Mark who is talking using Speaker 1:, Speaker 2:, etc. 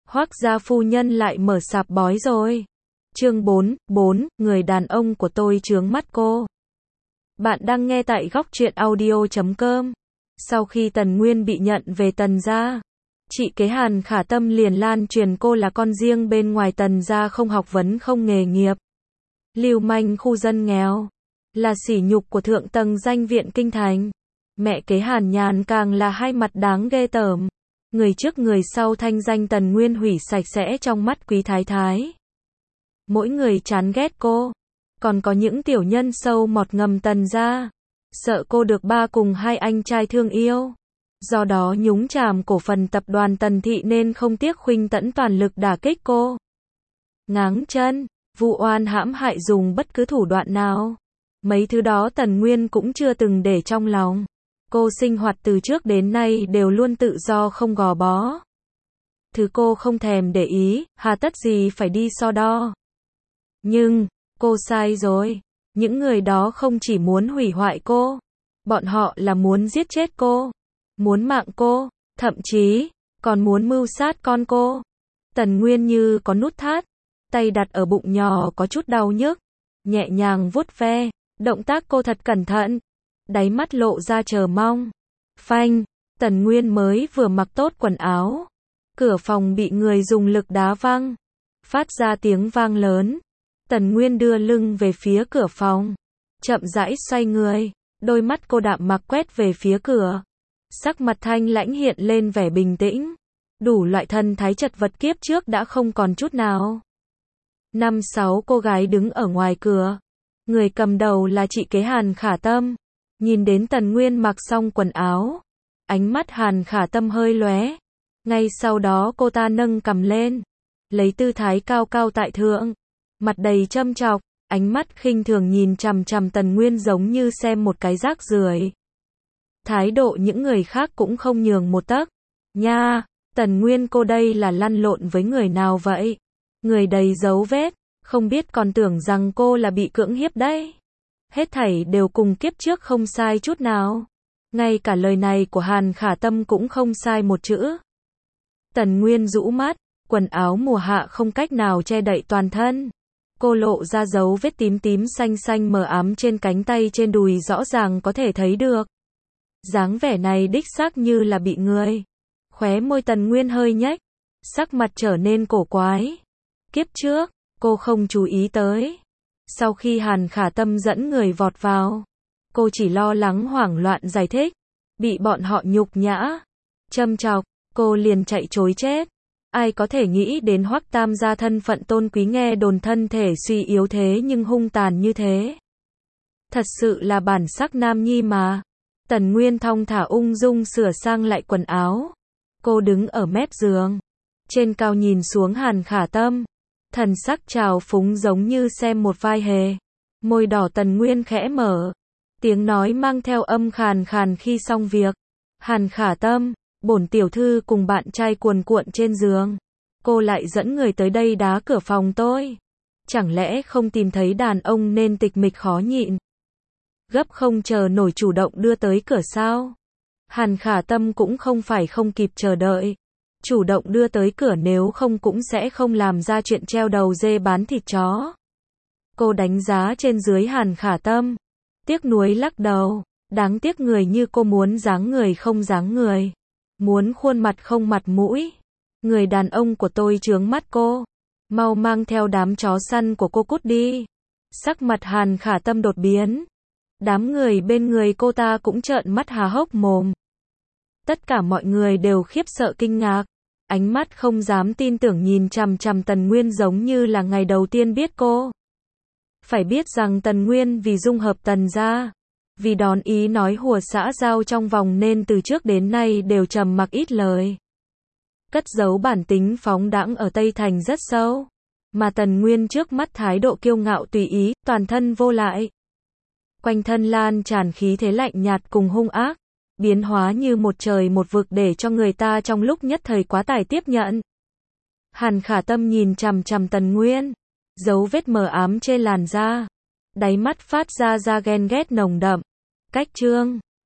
Speaker 1: Hoắc gia phu nhân lại mở sạp bói rồi. Chương 4, người đàn ông của tôi chướng mắt cô. Bạn đang nghe tại góc truyện audio.com. Sau khi Tần Nguyên bị nhận về Tần gia, chị kế Hàn Khả Tâm liền lan truyền cô là con riêng bên ngoài Tần gia, không học vấn không nghề nghiệp, lưu manh khu dân nghèo, là sỉ nhục của thượng tầng danh viện kinh thành. Mẹ kế Hàn Nhàn càng là hai mặt đáng ghê tởm. Người trước người sau, thanh danh Tần Nguyên hủy sạch sẽ trong mắt quý thái thái. Mỗi người chán ghét cô. Còn có những tiểu nhân sâu mọt ngầm Tần gia, sợ cô được ba cùng hai anh trai thương yêu, do đó nhúng chàm cổ phần tập đoàn Tần thị nên không tiếc khuynh tẫn toàn lực đả kích cô. Ngáng chân, vu oan hãm hại, dùng bất cứ thủ đoạn nào. Mấy thứ đó Tần Nguyên cũng chưa từng để trong lòng. Cô sinh hoạt từ trước đến nay đều luôn tự do không gò bó. Thứ cô không thèm để ý, hà tất gì phải đi so đo. Nhưng, cô sai rồi. Những người đó không chỉ muốn hủy hoại cô, bọn họ là muốn giết chết cô, muốn mạng cô, thậm chí còn muốn mưu sát con cô. Tần Nguyên như có nút thắt, tay đặt ở bụng nhỏ có chút đau nhức, nhẹ nhàng vuốt ve, động tác cô thật cẩn thận, đáy mắt lộ ra chờ mong. Phanh, Tần Nguyên mới vừa mặc tốt quần áo, cửa phòng bị người dùng lực đá văng, phát ra tiếng vang lớn. Tần Nguyên đưa lưng về phía cửa phòng, chậm rãi xoay người, đôi mắt cô đạm mạc quét về phía cửa. Sắc mặt thanh lãnh hiện lên vẻ bình tĩnh, đủ loại thần thái chật vật kiếp trước đã không còn chút nào. 5-6 cô gái đứng ở ngoài cửa. Người cầm đầu là chị kế Hàn Khả Tâm. Nhìn đến Tần Nguyên mặc xong quần áo, ánh mắt Hàn Khả Tâm hơi lóe. Ngay sau đó cô ta nâng cằm lên, lấy tư thái cao cao tại thượng, mặt đầy châm chọc, ánh mắt khinh thường nhìn chằm chằm Tần Nguyên giống như xem một cái rác rưởi. Thái độ những người khác cũng không nhường một tấc. Nha, Tần Nguyên cô đây là lăn lộn với người nào vậy? Người đầy dấu vết, không biết còn tưởng rằng cô là bị cưỡng hiếp đấy. Hết thảy đều cùng kiếp trước không sai chút nào. Ngay cả lời này của Hàn Khả Tâm cũng không sai một chữ. Tần Nguyên rũ mắt, quần áo mùa hạ không cách nào che đậy toàn thân. Cô lộ ra dấu vết tím tím xanh xanh mờ ám trên cánh tay trên đùi rõ ràng có thể thấy được. Dáng vẻ này đích xác như là bị người. Khóe môi Tần Nguyên hơi nhếch, sắc mặt trở nên cổ quái. Kiếp trước, cô không chú ý tới. Sau khi Hàn Khả Tâm dẫn người vọt vào, cô chỉ lo lắng hoảng loạn giải thích. Bị bọn họ nhục nhã, châm chọc, cô liền chạy trối chết. Ai có thể nghĩ đến Hoắc Tam gia thân phận tôn quý, nghe đồn thân thể suy yếu thế nhưng hung tàn như thế. Thật sự là bản sắc nam nhi mà. Tần Nguyên thong thả ung dung sửa sang lại quần áo. Cô đứng ở mép giường, trên cao nhìn xuống Hàn Khả Tâm, thần sắc trào phúng giống như xem một vai hề. Môi đỏ Tần Nguyên khẽ mở, tiếng nói mang theo âm khàn khàn khi xong việc. Hàn Khả Tâm, bổn tiểu thư cùng bạn trai cuồn cuộn trên giường, cô lại dẫn người tới đây đá cửa phòng tôi. Chẳng lẽ không tìm thấy đàn ông nên tịch mịch khó nhịn, gấp không chờ nổi chủ động đưa tới cửa sao? Hàn Khả Tâm cũng không phải không kịp chờ đợi, chủ động đưa tới cửa, nếu không cũng sẽ không làm ra chuyện treo đầu dê bán thịt chó. Cô đánh giá trên dưới Hàn Khả Tâm, tiếc nuối lắc đầu, đáng tiếc người như cô muốn dáng người không dáng người, muốn khuôn mặt không mặt mũi. Người đàn ông của tôi chướng mắt cô, mau mang theo đám chó săn của cô cút đi. Sắc mặt Hàn Khả Tâm đột biến, đám người bên người cô ta cũng trợn mắt há hốc mồm. Tất cả mọi người đều khiếp sợ kinh ngạc, ánh mắt không dám tin tưởng nhìn chằm chằm Tần Nguyên giống như là ngày đầu tiên biết cô. Phải biết rằng Tần Nguyên vì dung hợp Tần gia, vì đón ý nói hùa xã giao trong vòng nên từ trước đến nay đều trầm mặc ít lời. Cất giấu bản tính phóng đãng ở Tây Thành rất sâu. Mà Tần Nguyên trước mắt thái độ kiêu ngạo tùy ý, toàn thân vô lại. Quanh thân lan tràn khí thế lạnh nhạt cùng hung ác, biến hóa như một trời một vực để cho người ta trong lúc nhất thời quá tải tiếp nhận. Hàn Khả Tâm nhìn chằm chằm Tần Nguyên, dấu vết mờ ám trên làn da, đáy mắt phát ra ghen ghét nồng đậm. Cách chương